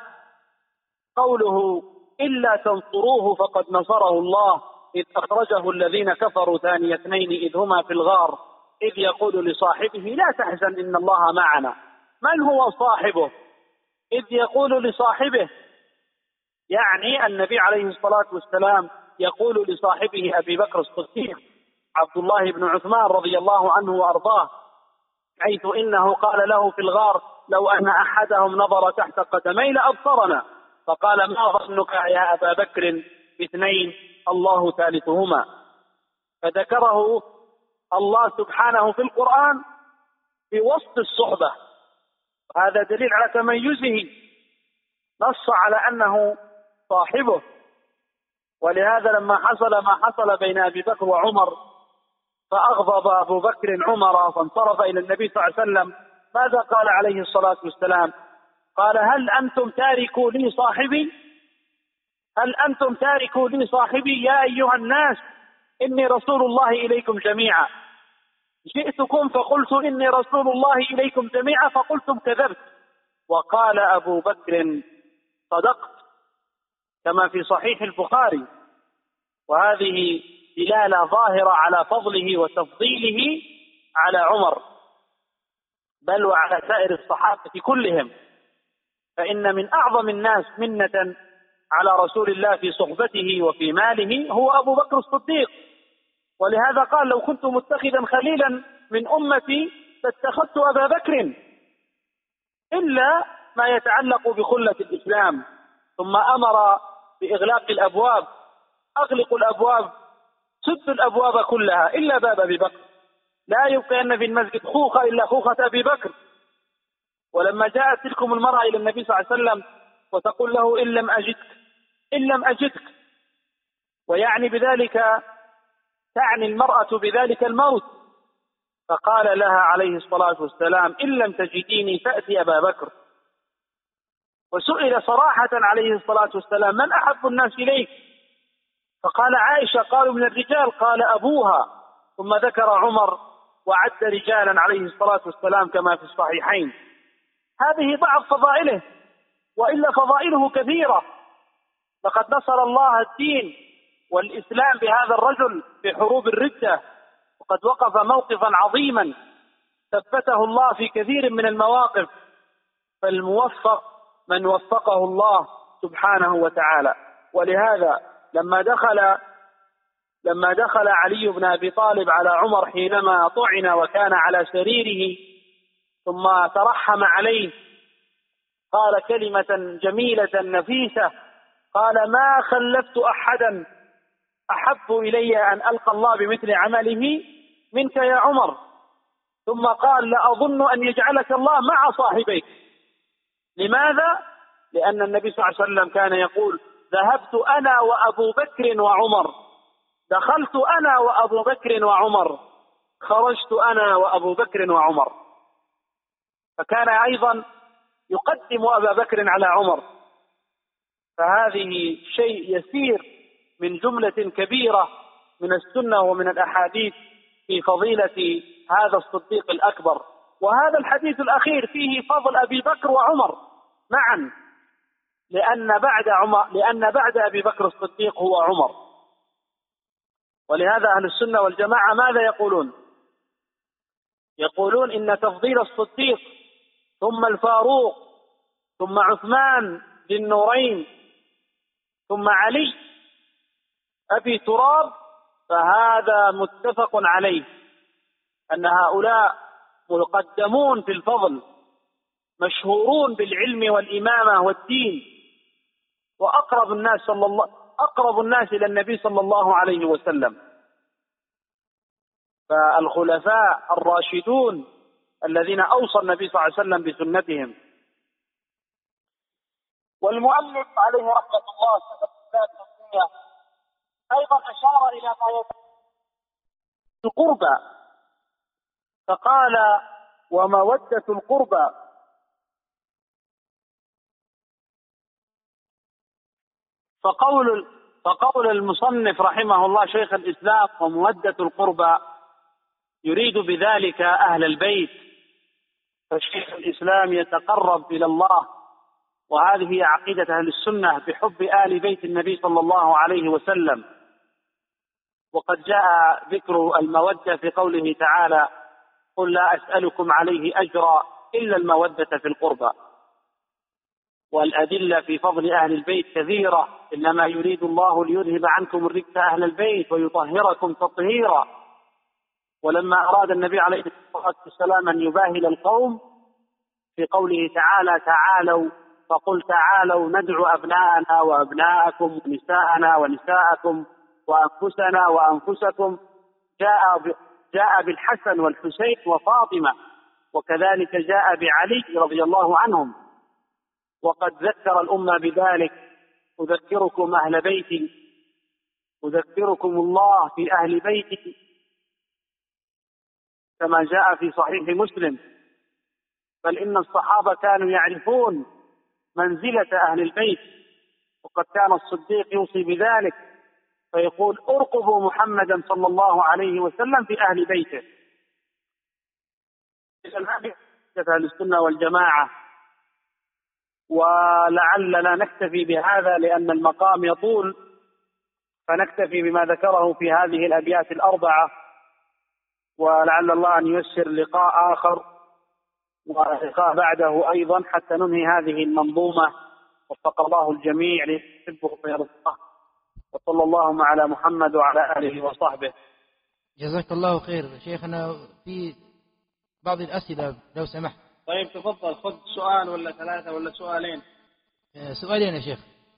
قوله: إلا تنصروه فقد نصره الله إذ أخرجه الذين كفروا ثاني اثنين إذ هما في الغار إذ يقول لصاحبه لا تحزن إن الله معنا. من هو صاحبه؟ إذ يقول لصاحبه، يعني النبي عليه الصلاة والسلام يقول لصاحبه أبي بكر الصديق عبد الله بن عثمان رضي الله عنه وأرضاه، حيث إنه قال له في الغار: لو أن أحدهم نظر تحت قدمي لأبصرنا. فقال: ما ظنك يا أبا بكر باثنين الله ثالثهما. فذكره الله سبحانه في القرآن في وسط الصحبة، هذا دليل على تميزه، نص على أنه صاحبه. ولهذا لما حصل ما حصل بين أبي بكر وعمر فأغضب أبو بكر عمر فانصرف إلى النبي صلى الله عليه وسلم، ماذا قال عليه الصلاة والسلام؟ قال: هل أنتم تاركوا لي صاحبي؟ هل أنتم تاركوا لي صاحبي يا أيها الناس؟ إني رسول الله إليكم جميعا. جئتكم فقلت إني رسول الله إليكم جميعا فقلتم كذبت. وقال أبو بكر: صدقت، كما في صحيح البخاري. وهذه دلالة ظاهرة على فضله وتفضيله على عمر، بل وعلى سائر الصحابة كلهم، فإن من أعظم الناس منة على رسول الله في صحبته وفي ماله هو أبو بكر الصديق. ولهذا قال: لو كنت متخذا خليلا من أمتي لاتخذت أبا بكر، إلا ما يتعلق بخلة الإسلام. ثم أمر بإغلاق الأبواب: أغلقوا الأبواب، سدوا الأبواب كلها إلا باب أبي بكر، لا يبقين في المسجد خوخة إلا خوخة أبي بكر. ولما جاءت تلكم المرأة إلى النبي صلى الله عليه وسلم وتقول له: إن لم أجدك إن لم أجدك، ويعني بذلك تعني المرأة بذلك الموت، فقال لها عليه الصلاة والسلام: إن لم تجديني فأتي أبا بكر. وسئل صراحة عليه الصلاة والسلام: من أحب الناس إليك؟ فقال: عائشة. قالوا: من الرجال؟ قال: أبوها. ثم ذكر عمر وعد رجالا عليه الصلاة والسلام كما في الصحيحين. هذه بعض فضائله، وإلا فضائله كثيرة. لقد نصر الله الدين والإسلام بهذا الرجل في حروب الردة، وقد وقف موقفا عظيما ثبته الله في كثير من المواقف. فالموفق من وفقه الله سبحانه وتعالى. ولهذا لما دخل لما دخل علي بن أبي طالب على عمر حينما طعن وكان على سريره، ثم ترحم عليه، قال كلمة جميلة نفيسة، قال: ما خلفت أحدا أحب إلي أن ألقى الله بمثل عمله منك يا عمر. ثم قال: لأظن أن يجعلك الله مع صاحبيك. لماذا؟ لأن النبي صلى الله عليه وسلم كان يقول: ذهبت أنا وأبو بكر وعمر، دخلت أنا وأبو بكر وعمر، خرجت أنا وأبو بكر وعمر. فكان أيضا يقدم أبا بكر على عمر. فهذه شيء يسير من جملة كبيرة من السنة ومن الأحاديث في فضيلة هذا الصديق الأكبر. وهذا الحديث الأخير فيه فضل أبي بكر وعمر معا، لأن بعد عمر لأن بعد أبي بكر الصديق هو عمر. ولهذا أهل السنة والجماعة ماذا يقولون؟ يقولون إن تفضيل الصديق ثم الفاروق ثم عثمان ذي النورين ثم علي أبي تراب، فهذا متفق عليه، أن هؤلاء مقدمون في الفضل، مشهورون بالعلم والإمامة والدين، وأقرب الناس صلى الله أقرب الناس إلى النبي صلى الله عليه وسلم. فالخلفاء الراشدون الذين أوصى النبي صلى الله عليه وسلم بسنتهم. والمؤلف عليه رحمة الله أيضا أشار إلى ما يتعلق القربى، فقال: ومودة القربى. فقول فقول المصنف رحمه الله شيخ الإسلام: ومودة القربى، يريد بذلك أهل البيت. فشيخ الإسلام يتقرب إلى الله، وهذه هي عقيدة أهل السنة بحب آل بيت النبي صلى الله عليه وسلم. وقد جاء ذكر المودة في قوله تعالى: قل لا أسألكم عليه أجرا إلا المودة في القربى. والأدلة في فضل أهل البيت كثيرة: إنما يريد الله ليذهب عنكم الرجس أهل البيت ويطهركم تطهيرا. ولما أراد النبي عليه الصلاة والسلام أن يباهل القوم في قوله تعالى: تعالوا، فقل تعالوا ندعو أبناءنا وأبناءكم ونساءنا ونساءكم وأنفسنا وأنفسكم، جاء جاء بالحسن والحسين وفاطمة، وكذلك جاء بعلي رضي الله عنهم. وقد ذكر الأمة بذلك: أذكركم أهل بيتي، أذكركم الله في أهل بيتي، كما جاء في صحيح مسلم. بل إن الصحابة كانوا يعرفون منزلة أهل البيت، وقد كان الصديق يوصي بذلك فيقول: ارقبوا محمدا صلى الله عليه وسلم في أهل بيته. هذه أهل السنة والجماعة. ولعلنا نكتفي بهذا لأن المقام يطول، فنكتفي بما ذكره في هذه الأبيات الأربعة، ولعل الله أن ييسر لقاء آخر ولقاء بعده أيضا حتى ننهي هذه المنظومة. وفق الله الجميع ليحبه ويرضاه، وصلى اللهم على محمد وعلى آله وصحبه. جزاك الله خير شيخنا. في بعض الأسئلة لو سمحت. طيب تفضل، خذ سؤال ولا ثلاثة ولا سؤالين؟ سؤالين يا شيخ.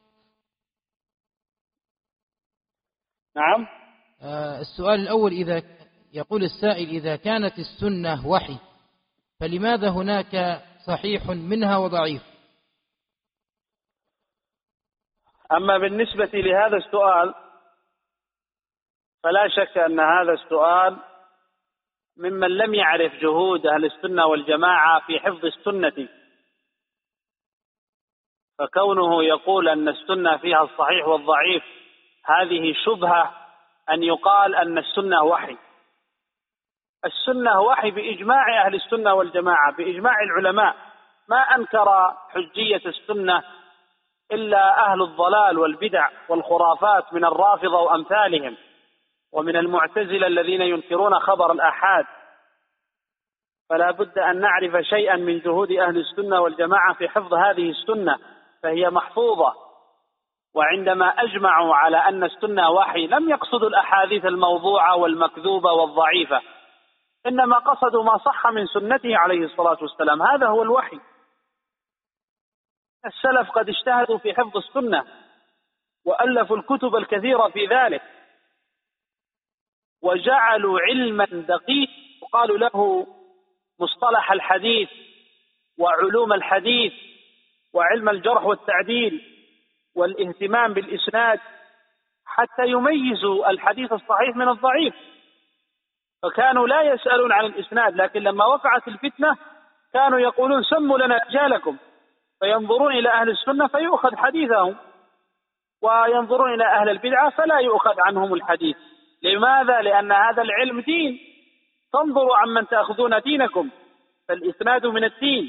نعم. السؤال الأول، إذا يقول السائل إذا كانت السنة وحي فلماذا هناك صحيح منها وضعيف؟ أما بالنسبة لهذا السؤال فلا شك أن هذا السؤال ممن لم يعرف جهود أهل السنة والجماعة في حفظ السنة، فكونه يقول أن السنة فيها الصحيح والضعيف هذه شبهة أن يقال أن السنة وحي. السنة وحي بإجماع أهل السنة والجماعة، بإجماع العلماء، ما أنكر حجية السنة إلا أهل الضلال والبدع والخرافات من الرافضة وأمثالهم، ومن المعتزلة الذين ينكرون خبر الآحاد. فلا بد أن نعرف شيئا من جهود أهل السنة والجماعة في حفظ هذه السنة، فهي محفوظة. وعندما أجمعوا على أن السنة وحي لم يقصدوا الأحاديث الموضوعة والمكذوبة والضعيفة، إنما قصدوا ما صح من سنته عليه الصلاة والسلام، هذا هو الوحي. السلف قد اجتهدوا في حفظ السنة وألفوا الكتب الكثيرة في ذلك، وجعلوا علما دقيق وقالوا له مصطلح الحديث وعلوم الحديث وعلم الجرح والتعديل والاهتمام بالإسناد حتى يميزوا الحديث الصحيح من الضعيف. فكانوا لا يسألون عن الإسناد، لكن لما وقعت الفتنة كانوا يقولون سموا لنا رجالكم، فينظرون إلى أهل السنة فيؤخذ حديثهم، وينظرون إلى أهل البدعة فلا يؤخذ عنهم الحديث. لماذا؟ لأن هذا العلم دين، فانظروا عمن تأخذون دينكم، فالإسناد من الدين.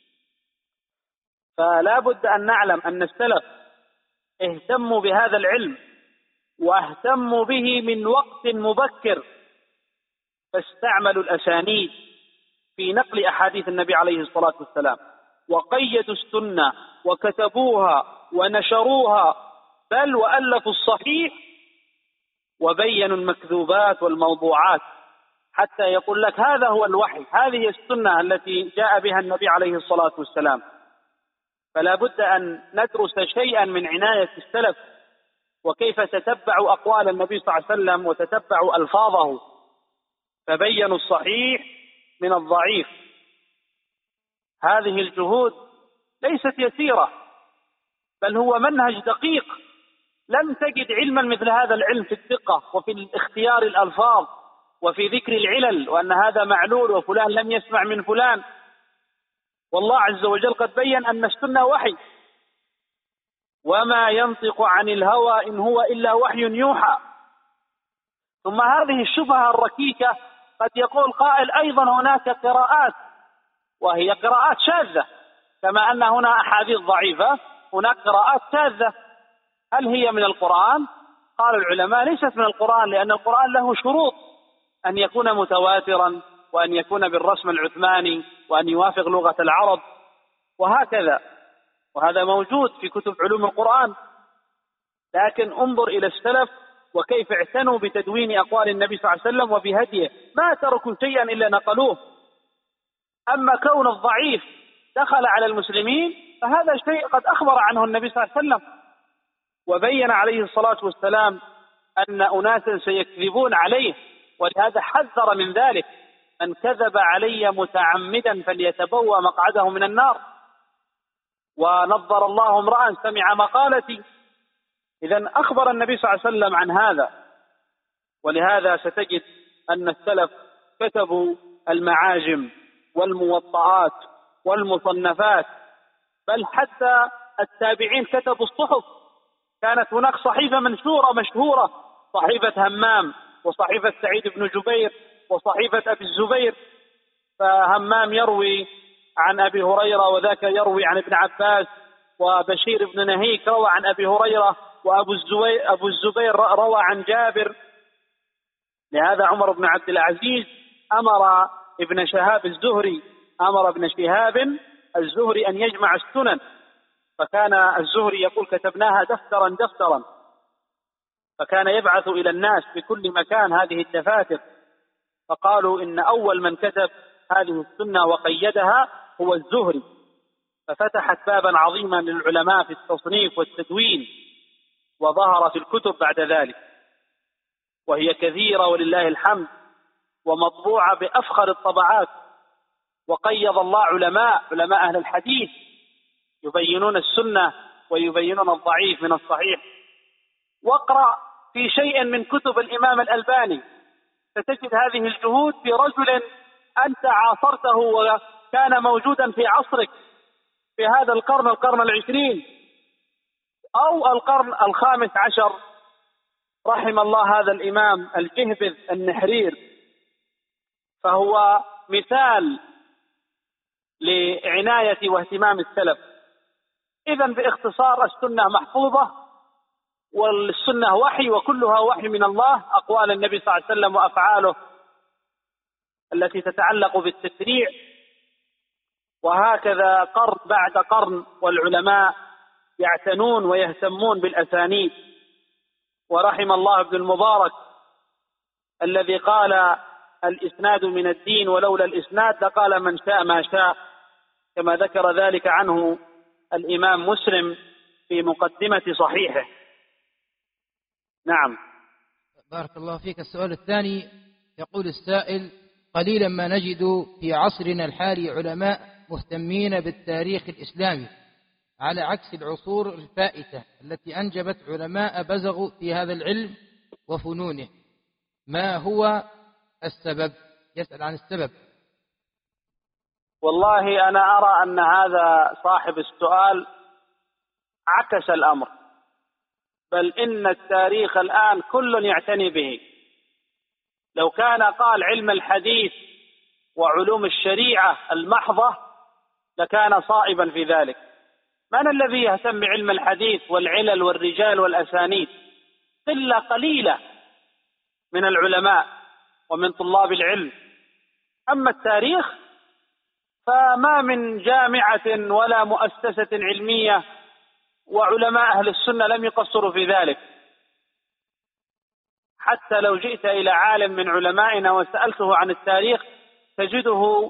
فلا بد أن نعلم أن السلف اهتموا بهذا العلم واهتموا به من وقت مبكر، فاستعملوا الأسانيد في نقل أحاديث النبي عليه الصلاة والسلام، وقيدوا السنة وكتبوها ونشروها، بل وألفوا الصحيح وبينوا المكذوبات والموضوعات، حتى يقول لك هذا هو الوحي، هذه السنة التي جاء بها النبي عليه الصلاة والسلام. فلا بد أن ندرس شيئا من عناية السلف وكيف تتبعوا أقوال النبي صلى الله عليه وسلم وتتبعوا ألفاظه، فبينوا الصحيح من الضعيف. هذه الجهود ليست يسيرة، بل هو منهج دقيق. لم تجد علما مثل هذا العلم في الدقة وفي اختيار الألفاظ وفي ذكر العلل، وأن هذا معلول وفلان لم يسمع من فلان. والله عز وجل قد بين أن السنة وحي، وما ينطق عن الهوى إن هو إلا وحي يوحى. ثم هذه الشبهة الركيكة قد يقول قائل أيضا هناك قراءات، وهي قراءات شاذة، كما أن هنا أحاديث ضعيفة هناك قراءات شاذة. هل هي من القرآن؟ قال العلماء ليست من القرآن، لأن القرآن له شروط، أن يكون متواترا، وأن يكون بالرسم العثماني، وأن يوافق لغة العرب، وهكذا، وهذا موجود في كتب علوم القرآن. لكن انظر إلى السلف وكيف اعتنوا بتدوين أقوال النبي صلى الله عليه وسلم وبهديه، ما تركوا شيئا إلا نقلوه. أما كون الضعيف دخل على المسلمين فهذا شيء قد أخبر عنه النبي صلى الله عليه وسلم، وبين عليه الصلاة والسلام أن أناسا سيكذبون عليه، ولهذا حذر من ذلك: من كذب علي متعمدا فليتبوأ مقعده من النار. ونظر الله امرأ سمع مقالتي. إذن أخبر النبي صلى الله عليه وسلم عن هذا. ولهذا ستجد أن السلف كتبوا المعاجم والموطئات والمصنفات، بل حتى التابعين كتبوا الصحف. كانت هناك صحيفة منشورة مشهورة، صحيفة همام، وصحيفة سعيد بن جبير، وصحيفة أبي الزبير. فهمام يروي عن أبي هريرة، وذاك يروي عن ابن عباس، وبشير بن نهيك روى عن أبي هريرة، وأبو الزبير, أبو الزبير روى عن جابر. لهذا عمر بن عبد العزيز أمر ابن شهاب الزهري أمر ابن شهاب الزهري أن يجمع السنن، فكان الزهري يقول كتبناها دفترا دفترا، فكان يبعث إلى الناس في كل مكان هذه الدفاتر، فقالوا إن أول من كتب هذه السنة وقيدها هو الزهري، ففتحت بابا عظيما للعلماء في التصنيف والتدوين، وظهر في الكتب بعد ذلك، وهي كثيرة ولله الحمد، ومطبوعة بأفخر الطبعات. وقيض الله علماء علماء أهل الحديث يبينون السنة ويبينون الضعيف من الصحيح. واقرأ في شيء من كتب الإمام الألباني فتجد هذه الجهود في رجل أنت عاصرته وكان موجودا في عصرك في هذا القرن القرن العشرين أو القرن الخامس عشر. رحم الله هذا الإمام الجهبذ النحرير، فهو مثال لعناية واهتمام السلف. إذن باختصار السنة محفوظة، والسنة وحي، وكلها وحي من الله، أقوال النبي صلى الله عليه وسلم وأفعاله التي تتعلق بالتشريع. وهكذا قرن بعد قرن والعلماء يعتنون ويهتمون بالأسانيد. ورحم الله ابن المبارك الذي قال الإسناد من الدين ولولا الإسناد لقال من شاء ما شاء، كما ذكر ذلك عنه الإمام مسلم في مقدمة صحيحه. نعم. بارك الله فيك. السؤال الثاني يقول السائل: قليلا ما نجد في عصرنا الحالي علماء مهتمين بالتاريخ الإسلامي على عكس العصور الفائتة التي أنجبت علماء بزغوا في هذا العلم وفنونه، ما هو السبب؟ يسأل عن السبب. والله أنا أرى أن هذا صاحب السؤال عكس الأمر، بل إن التاريخ الآن كل يعتني به. لو كان قال علم الحديث وعلوم الشريعة المحضة لكان صائبا في ذلك. من الذي يهتم بعلم الحديث والعلل والرجال والأسانيد؟ قلة قليلة من العلماء ومن طلاب العلم. أما التاريخ فما من جامعة ولا مؤسسة علمية، وعلماء أهل السنة لم يقصروا في ذلك. حتى لو جئت إلى عالم من علمائنا وسألته عن التاريخ تجده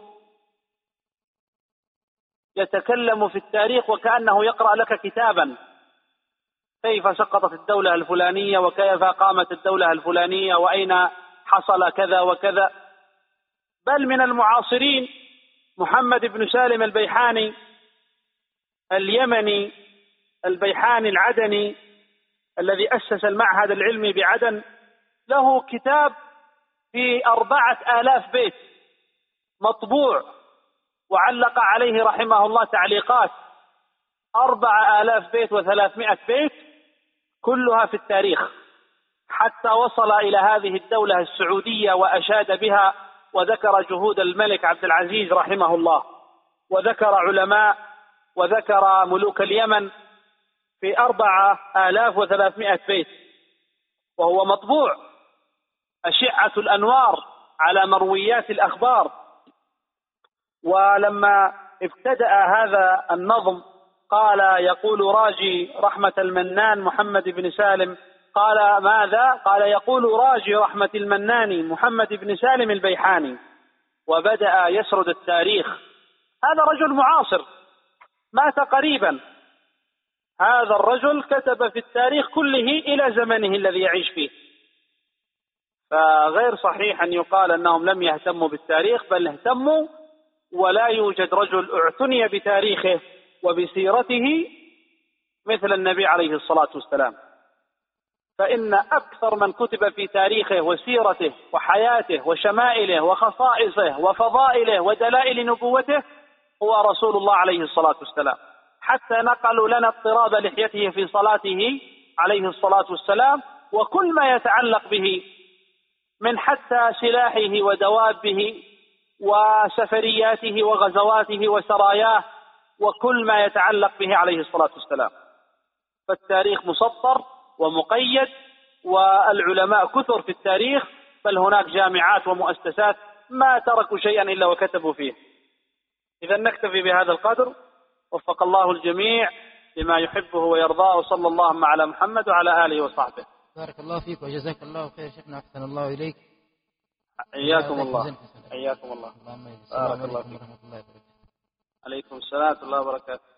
يتكلم في التاريخ وكأنه يقرأ لك كتابا، كيف سقطت الدولة الفلانية وكيف قامت الدولة الفلانية وأين حصل كذا وكذا. بل من المعاصرين محمد بن سالم البيحاني اليمني البيحاني العدني الذي أسس المعهد العلمي بعدن، له كتاب في أربعة آلاف بيت مطبوع وعلق عليه رحمه الله تعليقات، أربعة آلاف بيت وثلاثمائة بيت كلها في التاريخ، حتى وصل إلى هذه الدولة السعودية وأشاد بها وذكر جهود الملك عبد العزيز رحمه الله، وذكر علماء وذكر ملوك اليمن في أربعة آلاف وثلاثمائة بيت، وهو مطبوع أشعة الأنوار على مرويات الأخبار. ولما ابتدأ هذا النظم قال يقول راجي رحمة المنان محمد بن سالم، قال ماذا؟ قال يقول راجي رحمة المنان محمد بن سالم البيحاني، وبدأ يسرد التاريخ. هذا رجل معاصر مات قريبا، هذا الرجل كتب في التاريخ كله إلى زمنه الذي يعيش فيه. فغير صحيح أن يقال أنهم لم يهتموا بالتاريخ، بل اهتموا، ولا يوجد رجل اعتني بتاريخه وبسيرته مثل النبي عليه الصلاة والسلام. فإن أكثر من كتب في تاريخه وسيرته وحياته وشمائله وخصائصه وفضائله ودلائل نبوته هو رسول الله عليه الصلاة والسلام، حتى نقلوا لنا اضطراب لحيته في صلاته عليه الصلاة والسلام، وكل ما يتعلق به من حتى سلاحه ودوابه وسفرياته وغزواته وسراياه، وكل ما يتعلق به عليه الصلاة والسلام. فالتاريخ مسطر ومقيد، والعلماء كثر في التاريخ، بل هناك جامعات ومؤسسات ما تركوا شيئا إلا وكتبوا فيه. إذا نكتفي بهذا القدر، وفق الله الجميع، بما يحبه ويرضاه، صلى اللهم على محمد وعلى آله وصحبه. بارك الله فيك وجزاك الله خير شيخنا، أحسن الله إليك. حياكم الله، حياكم الله. السلام عليكم ورحمة الله وبركاته. عليكم السلام ورحمة الله وبركاته.